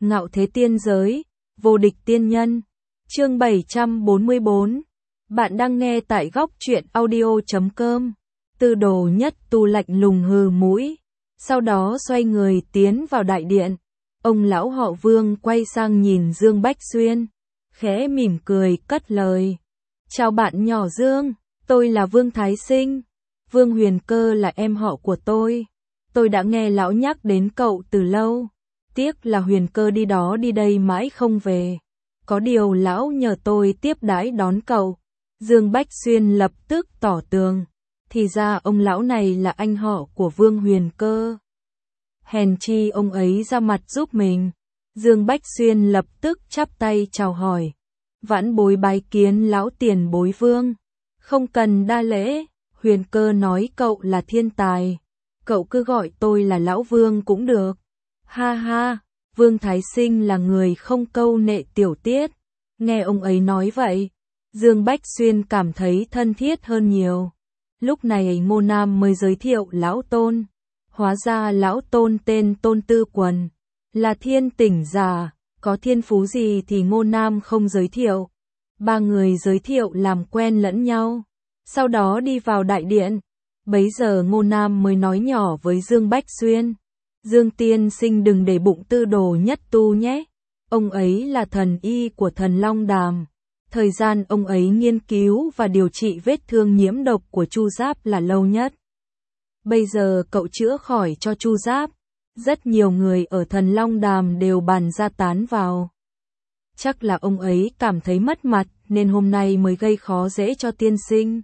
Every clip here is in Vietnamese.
Ngạo thế tiên giới, vô địch tiên nhân. Chương 744. Bạn đang nghe tại góc truyện audio.com. Tư Đồ Nhất Tu lạnh lùng hừ mũi, sau đó xoay người tiến vào đại điện. Ông lão họ Vương quay sang nhìn Dương Bách Xuyên, khẽ mỉm cười cất lời. Chào bạn nhỏ Dương, tôi là Vương Thái Sinh. Vương Huyền Cơ là em họ của tôi. Tôi đã nghe lão nhắc đến cậu từ lâu. Tiếc là Huyền Cơ đi đó đi đây mãi không về. Có điều lão nhờ tôi tiếp đãi đón cậu. Dương Bách Xuyên lập tức tỏ tường. Thì ra ông lão này là anh họ của Vương Huyền Cơ. Hèn chi ông ấy ra mặt giúp mình. Dương Bách Xuyên lập tức chắp tay chào hỏi. Vãn bối bái kiến lão tiền bối Vương. Không cần đa lễ, Huyền Cơ nói cậu là thiên tài. Cậu cứ gọi tôi là lão Vương cũng được. Ha ha, Vương Thái Sinh là người không câu nệ tiểu tiết. Nghe ông ấy nói vậy, Dương Bách Xuyên cảm thấy thân thiết hơn nhiều. Lúc này Ngô Nam mới giới thiệu lão Tôn. Hóa ra lão Tôn tên Tôn Tư Quần, là thiên tỉnh giả, có thiên phú gì thì Ngô Nam không giới thiệu. Ba người giới thiệu làm quen lẫn nhau, sau đó đi vào đại điện. Bấy giờ Ngô Nam mới nói nhỏ với Dương Bách Xuyên. Dương tiên sinh đừng để bụng Tư Đồ Nhất Tu nhé. Ông ấy là thần y của Thần Long Đàm. Thời gian ông ấy nghiên cứu và điều trị vết thương nhiễm độc của Chu Giáp là lâu nhất. Bây giờ cậu chữa khỏi cho Chu Giáp. Rất nhiều người ở Thần Long Đàm đều bàn ra tán vào. Chắc là ông ấy cảm thấy mất mặt nên hôm nay mới gây khó dễ cho tiên sinh.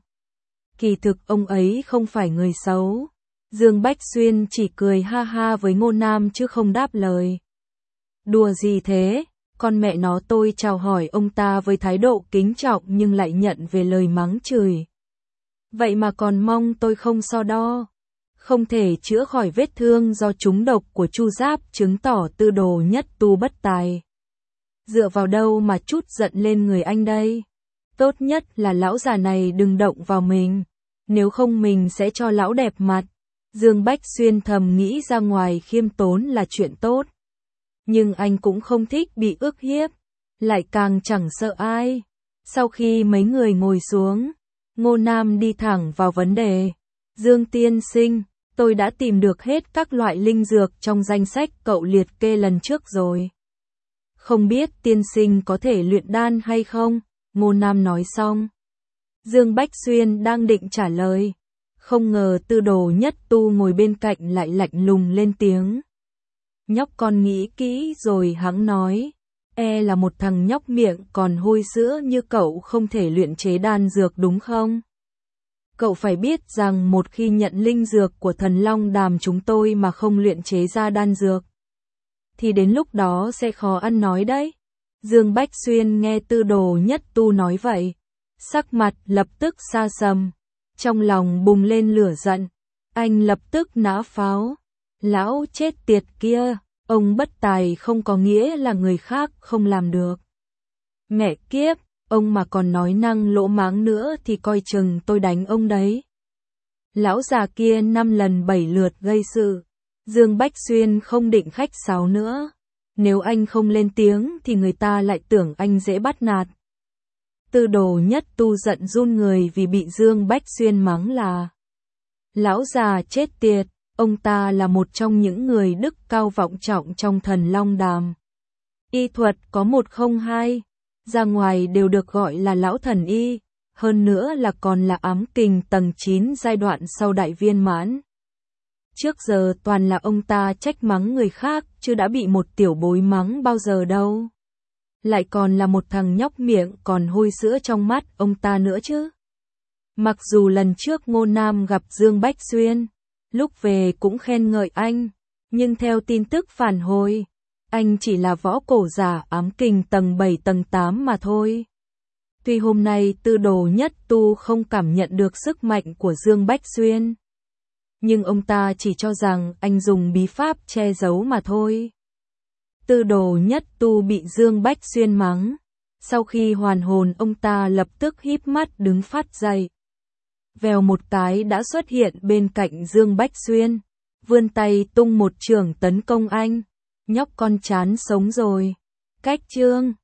Kỳ thực ông ấy không phải người xấu. Dương Bách Xuyên chỉ cười ha ha với Ngô Nam chứ không đáp lời. Đùa gì thế, con mẹ nó, tôi chào hỏi ông ta với thái độ kính trọng nhưng lại nhận về lời mắng chửi. Vậy mà còn mong tôi không so đo. Không thể chữa khỏi vết thương do trúng độc của Chu Giáp chứng tỏ Tư Đồ Nhất Tu bất tài. Dựa vào đâu mà chút giận lên người anh đây? Tốt nhất là lão già này đừng động vào mình, nếu không mình sẽ cho lão đẹp mặt. Dương Bách Xuyên thầm nghĩ ra ngoài khiêm tốn là chuyện tốt. Nhưng anh cũng không thích bị ức hiếp, lại càng chẳng sợ ai. Sau khi mấy người ngồi xuống, Ngô Nam đi thẳng vào vấn đề. Dương tiên sinh, tôi đã tìm được hết các loại linh dược trong danh sách cậu liệt kê lần trước rồi. Không biết tiên sinh có thể luyện đan hay không? Ngô Nam nói xong. Dương Bách Xuyên đang định trả lời. Không ngờ Tư Đồ Nhất Tu ngồi bên cạnh lại lạnh lùng lên tiếng. Nhóc con nghĩ kỹ rồi hẵng nói. Là một thằng nhóc miệng còn hôi sữa như cậu không thể luyện chế đan dược đúng không? Cậu phải biết rằng một khi nhận linh dược của Thần Long Đàm chúng tôi mà không luyện chế ra đan dược, thì đến lúc đó sẽ khó ăn nói đấy. Dương Bách Xuyên nghe Tư Đồ Nhất Tu nói vậy, sắc mặt lập tức xa sầm, trong lòng bùng lên lửa giận. Anh lập tức nã pháo. Lão chết tiệt kia, ông bất tài không có nghĩa là người khác không làm được. Mẹ kiếp, ông mà còn nói năng lỗ mãng nữa thì coi chừng tôi đánh ông đấy. Lão già kia 5 lần 7 lượt gây sự. Dương Bách Xuyên không định khách sáo nữa. Nếu anh không lên tiếng thì người ta lại tưởng anh dễ bắt nạt. Tư Đồ Nhất Tu giận run người vì bị Dương Bách Xuyên mắng là lão già chết tiệt. Ông ta là một trong những người đức cao vọng trọng trong Thần Long Đàm. Y thuật có 102, ra ngoài đều được gọi là lão thần y, hơn nữa là còn là ám kình tầng 9 giai đoạn sau đại viên mãn. Trước giờ toàn là ông ta trách mắng người khác chứ đã bị một tiểu bối mắng bao giờ đâu. Lại còn là một thằng nhóc miệng còn hôi sữa trong mắt ông ta nữa chứ. Mặc dù lần trước Ngô Nam gặp Dương Bách Xuyên, lúc về cũng khen ngợi anh, nhưng theo tin tức phản hồi, anh chỉ là võ cổ giả ám kình tầng 7 tầng 8 mà thôi. Tuy hôm nay Tư Đồ Nhất Tu không cảm nhận được sức mạnh của Dương Bách Xuyên, nhưng ông ta chỉ cho rằng anh dùng bí pháp che giấu mà thôi. Tư Đồ Nhất Tu bị Dương Bách Xuyên mắng, sau khi hoàn hồn ông ta lập tức híp mắt đứng phát dậy. Vèo một cái đã xuất hiện bên cạnh Dương Bách Xuyên, vươn tay tung một chưởng tấn công anh. nhóc con chán sống rồi. Cách chương